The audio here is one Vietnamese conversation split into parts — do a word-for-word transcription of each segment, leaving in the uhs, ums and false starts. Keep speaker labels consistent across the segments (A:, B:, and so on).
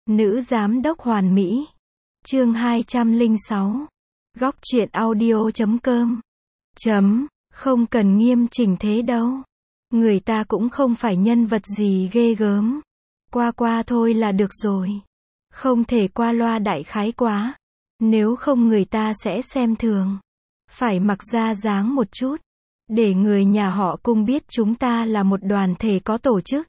A: Nữ giám đốc hoàn mỹ. Chương hai trăm lẻ sáu. Góc truyện audio chấm com. Chấm, không cần nghiêm chỉnh thế đâu. Người ta cũng không phải nhân vật gì ghê gớm. Qua qua thôi là được rồi. Không thể qua loa đại khái quá. Nếu không người ta sẽ xem thường. Phải mặc ra dáng một chút. Để người nhà họ Cung biết chúng ta là một đoàn thể có tổ chức.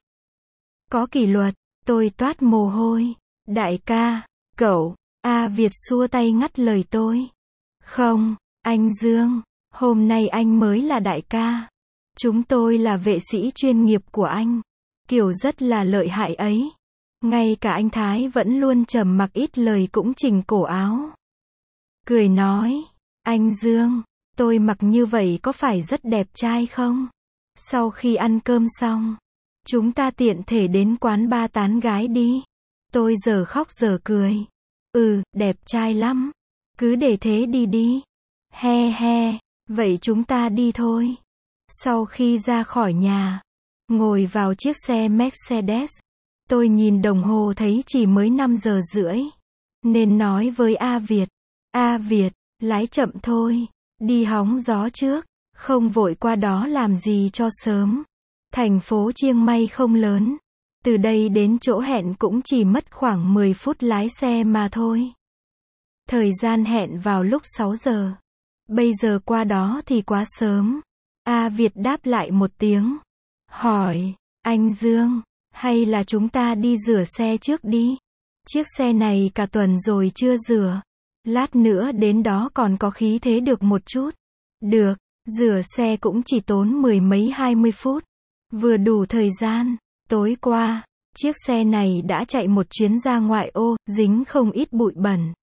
A: Có kỷ luật. Tôi toát mồ hôi. Đại ca, cậu, A Việt xua tay ngắt lời tôi. Không, anh Dương, hôm nay anh mới là đại ca. Chúng tôi là vệ sĩ chuyên nghiệp của anh. Kiểu rất là lợi hại ấy. Ngay cả anh Thái vẫn luôn trầm mặc ít lời cũng chỉnh cổ áo. Cười nói, anh Dương, tôi mặc như vậy có phải rất đẹp trai không? Sau khi ăn cơm xong, chúng ta tiện thể đến quán ba tán gái đi. Tôi giờ khóc giờ cười. Ừ, đẹp trai lắm. Cứ để thế đi đi. He he, vậy chúng ta đi thôi. Sau khi ra khỏi nhà, ngồi vào chiếc xe Mercedes, tôi nhìn đồng hồ thấy chỉ mới năm giờ rưỡi. Nên nói với A Việt, A Việt, lái chậm thôi, đi hóng gió trước, không vội qua đó làm gì cho sớm. Thành phố Chiang Mai không lớn. Từ đây đến chỗ hẹn cũng chỉ mất khoảng mười phút lái xe mà thôi. Thời gian hẹn vào lúc sáu giờ. Bây giờ qua đó thì quá sớm. A Việt đáp lại một tiếng. Hỏi, anh Dương, hay là chúng ta đi rửa xe trước đi? Chiếc xe này cả tuần rồi chưa rửa. Lát nữa đến đó còn có khí thế được một chút. Được, rửa xe cũng chỉ tốn mười mấy hai mươi phút. Vừa đủ thời gian. Tối qua, chiếc xe này đã chạy một chuyến ra ngoại ô, dính không ít bụi bẩn.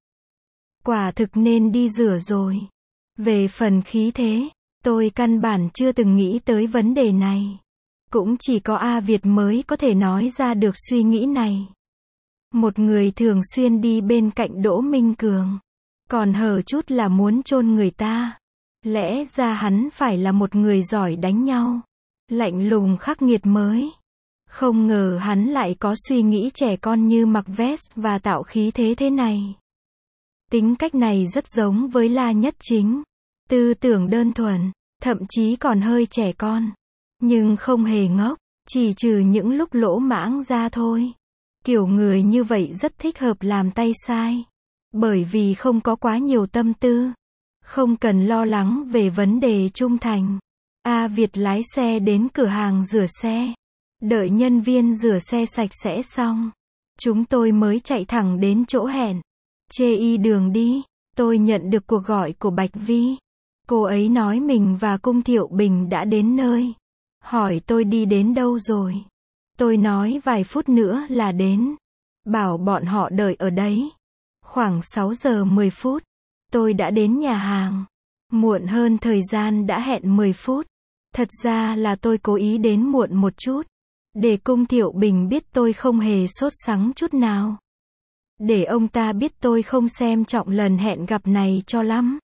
A: Quả thực nên đi rửa rồi. Về phần khí thế, tôi căn bản chưa từng nghĩ tới vấn đề này. Cũng chỉ có A Việt mới có thể nói ra được suy nghĩ này. Một người thường xuyên đi bên cạnh Đỗ Minh Cường. Còn hở chút là muốn chôn người ta. Lẽ ra hắn phải là một người giỏi đánh nhau. Lạnh lùng khắc nghiệt mới. Không ngờ hắn lại có suy nghĩ trẻ con như mặc vest và tạo khí thế thế này. Tính cách này rất giống với La Nhất Chính. Tư tưởng đơn thuần, thậm chí còn hơi trẻ con. Nhưng không hề ngốc, chỉ trừ những lúc lỗ mãng ra thôi. Kiểu người như vậy rất thích hợp làm tay sai. Bởi vì không có quá nhiều tâm tư. Không cần lo lắng về vấn đề trung thành. A Việt lái xe đến cửa hàng rửa xe. Đợi nhân viên rửa xe sạch sẽ xong, chúng tôi mới chạy thẳng đến chỗ hẹn. Chê y đường đi, tôi nhận được cuộc gọi của Bạch Vi. Cô ấy nói mình và Cung Thiệu Bình đã đến nơi. Hỏi tôi đi đến đâu rồi. Tôi nói vài phút nữa là đến. Bảo bọn họ đợi ở đấy. Khoảng sáu giờ mười phút, tôi đã đến nhà hàng. Muộn hơn thời gian đã hẹn mười phút. Thật ra là tôi cố ý đến muộn một chút. Để Cung Thiệu Bình biết tôi không hề sốt sắng chút nào. Để ông ta biết tôi không xem trọng lần hẹn gặp này cho lắm.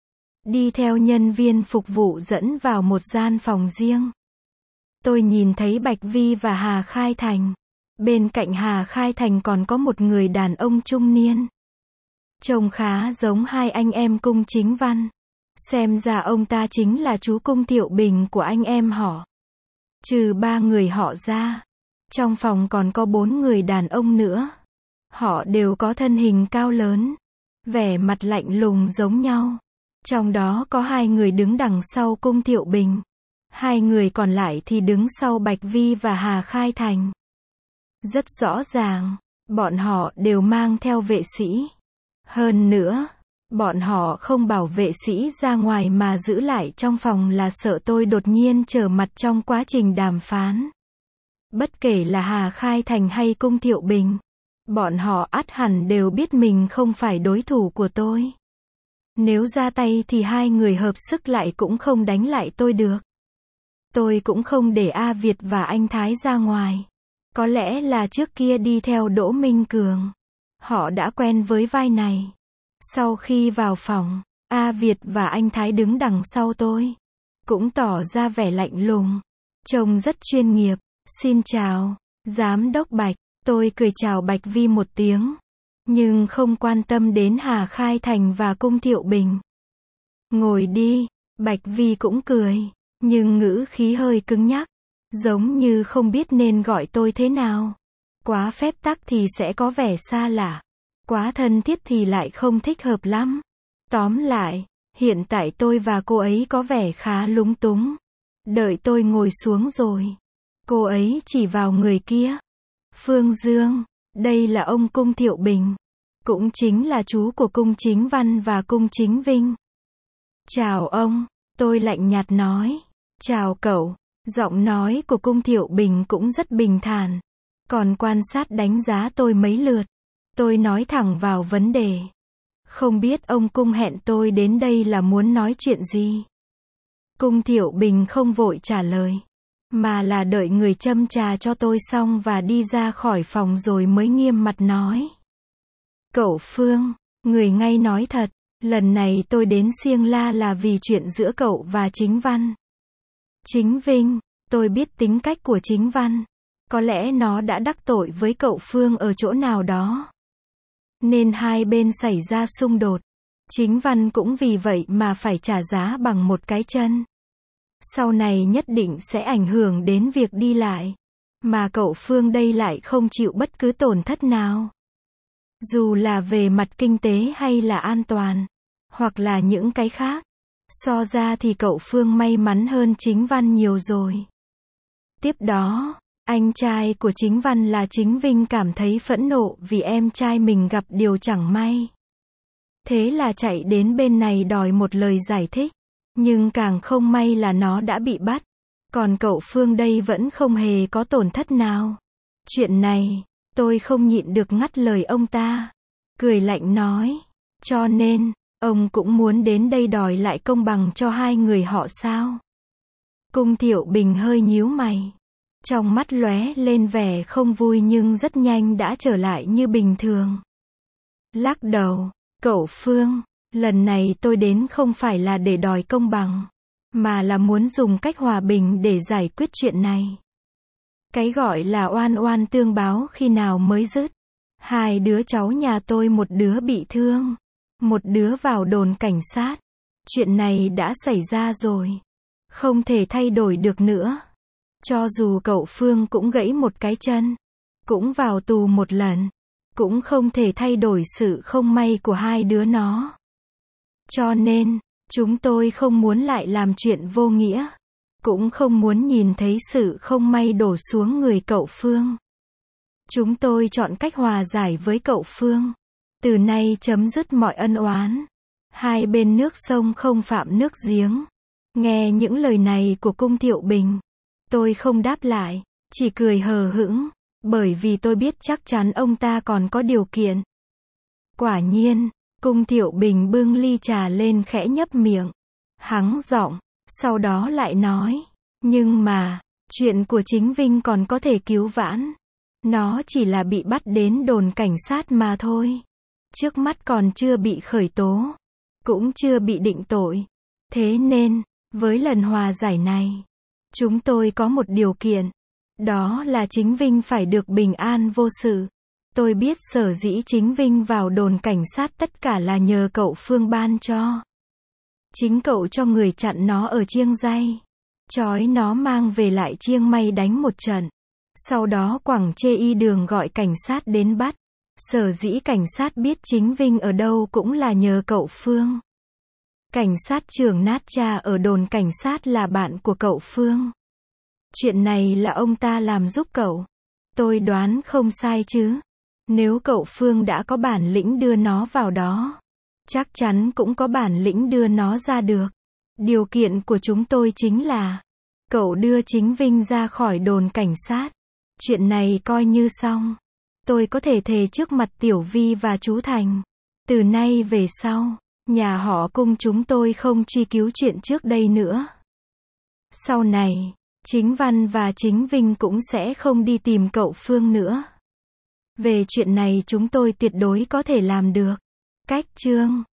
A: Đi theo nhân viên phục vụ dẫn vào một gian phòng riêng. Tôi nhìn thấy Bạch Vi và Hà Khai Thành. Bên cạnh Hà Khai Thành còn có một người đàn ông trung niên. Trông khá giống hai anh em Cung Chính Văn. Xem ra ông ta chính là chú Cung Thiệu Bình của anh em họ. Trừ ba người họ ra, trong phòng còn có bốn người đàn ông nữa. Họ đều có thân hình cao lớn, vẻ mặt lạnh lùng giống nhau. Trong đó có hai người đứng đằng sau Cung Thiệu Bình. Hai người còn lại thì đứng sau Bạch Vi và Hà Khai Thành. Rất rõ ràng, bọn họ đều mang theo vệ sĩ. Hơn nữa, bọn họ không bảo vệ sĩ ra ngoài mà giữ lại trong phòng là sợ tôi đột nhiên trở mặt trong quá trình đàm phán. Bất kể là Hà Khai Thành hay Cung Thiệu Bình, bọn họ ắt hẳn đều biết mình không phải đối thủ của tôi. Nếu ra tay thì hai người hợp sức lại cũng không đánh lại tôi được. Tôi cũng không để A Việt và anh Thái ra ngoài. Có lẽ là trước kia đi theo Đỗ Minh Cường. Họ đã quen với vai này. Sau khi vào phòng, A Việt và anh Thái đứng đằng sau tôi. Cũng tỏ ra vẻ lạnh lùng. Trông rất chuyên nghiệp. Xin chào, Giám đốc Bạch. Tôi cười chào Bạch Vi một tiếng, nhưng không quan tâm đến Hà Khai Thành và Cung Thiệu Bình. Ngồi đi, Bạch Vi cũng cười, nhưng ngữ khí hơi cứng nhắc, giống như không biết nên gọi tôi thế nào. Quá phép tắc thì sẽ có vẻ xa lạ, quá thân thiết thì lại không thích hợp lắm. Tóm lại, hiện tại tôi và cô ấy có vẻ khá lúng túng. Đợi tôi ngồi xuống rồi, cô ấy chỉ vào người kia. Phương Dương, đây là ông Cung Thiệu Bình, cũng chính là chú của Cung Chính Văn và Cung Chính Vinh. Chào ông, tôi lạnh nhạt nói. Chào cậu. Giọng nói của Cung Thiệu Bình cũng rất bình thản, còn quan sát đánh giá tôi mấy lượt. Tôi nói thẳng vào vấn đề. Không biết ông Cung hẹn tôi đến đây là muốn nói chuyện gì? Cung Thiệu Bình không vội trả lời, mà là đợi người châm trà cho tôi xong và đi ra khỏi phòng rồi mới nghiêm mặt nói. Cậu Phương, người ngay nói thật, lần này tôi đến Siêng La là vì chuyện giữa cậu và Chính Văn. Chính Vinh, tôi biết tính cách của Chính Văn, có lẽ nó đã đắc tội với cậu Phương ở chỗ nào đó, nên hai bên xảy ra xung đột. Chính Văn cũng vì vậy mà phải trả giá bằng một cái chân. Sau này nhất định sẽ ảnh hưởng đến việc đi lại, mà cậu Phương đây lại không chịu bất cứ tổn thất nào. Dù là về mặt kinh tế hay là an toàn, hoặc là những cái khác. So ra thì cậu Phương may mắn hơn Chính Văn nhiều rồi. Tiếp đó, anh trai của Chính Văn là Chính Vinh cảm thấy phẫn nộ vì em trai mình gặp điều chẳng may. Thế là chạy đến bên này đòi một lời giải thích. Nhưng càng không may là nó đã bị bắt. Còn cậu Phương đây vẫn không hề có tổn thất nào. Chuyện này, tôi không nhịn được ngắt lời ông ta. Cười lạnh nói. Cho nên, ông cũng muốn đến đây đòi lại công bằng cho hai người họ sao? Cung Thiệu Bình hơi nhíu mày. Trong mắt lóe lên vẻ không vui nhưng rất nhanh đã trở lại như bình thường. Lắc đầu, cậu Phương, lần này tôi đến không phải là để đòi công bằng, mà là muốn dùng cách hòa bình để giải quyết chuyện này. Cái gọi là oan oan tương báo khi nào mới dứt. Hai đứa cháu nhà tôi một đứa bị thương, một đứa vào đồn cảnh sát. Chuyện này đã xảy ra rồi, không thể thay đổi được nữa. Cho dù cậu Phương cũng gãy một cái chân, cũng vào tù một lần, cũng không thể thay đổi sự không may của hai đứa nó. Cho nên, chúng tôi không muốn lại làm chuyện vô nghĩa, cũng không muốn nhìn thấy sự không may đổ xuống người cậu Phương. Chúng tôi chọn cách hòa giải với cậu Phương. Từ nay chấm dứt mọi ân oán. Hai bên nước sông không phạm nước giếng. Nghe những lời này của Cung Thiệu Bình, tôi không đáp lại, chỉ cười hờ hững, bởi vì tôi biết chắc chắn ông ta còn có điều kiện. Quả nhiên, Cung Thiệu Bình bưng ly trà lên khẽ nhấp miệng, hắng giọng, sau đó lại nói, nhưng mà, chuyện của Chính Vinh còn có thể cứu vãn. Nó chỉ là bị bắt đến đồn cảnh sát mà thôi. Trước mắt còn chưa bị khởi tố, cũng chưa bị định tội. Thế nên, với lần hòa giải này, chúng tôi có một điều kiện. Đó là Chính Vinh phải được bình an vô sự. Tôi biết sở dĩ Chính Vinh vào đồn cảnh sát tất cả là nhờ cậu Phương ban cho. Chính cậu cho người chặn nó ở Chiêng Ray, trói nó mang về lại Chiêng May đánh một trận. Sau đó quẳng chê y đường gọi cảnh sát đến bắt. Sở dĩ cảnh sát biết Chính Vinh ở đâu cũng là nhờ cậu Phương. Cảnh sát trưởng Nát Cha ở đồn cảnh sát là bạn của cậu Phương. Chuyện này là ông ta làm giúp cậu. Tôi đoán không sai chứ. Nếu cậu Phương đã có bản lĩnh đưa nó vào đó, chắc chắn cũng có bản lĩnh đưa nó ra được. Điều kiện của chúng tôi chính là cậu đưa Chính Vinh ra khỏi đồn cảnh sát. Chuyện này coi như xong. Tôi có thể thề trước mặt Tiểu Vi và chú Thành, từ nay về sau, nhà họ Cung chúng tôi không truy cứu chuyện trước đây nữa. Sau này, Chính Văn và Chính Vinh cũng sẽ không đi tìm cậu Phương nữa. Về chuyện này chúng tôi tuyệt đối có thể làm được. Cách chương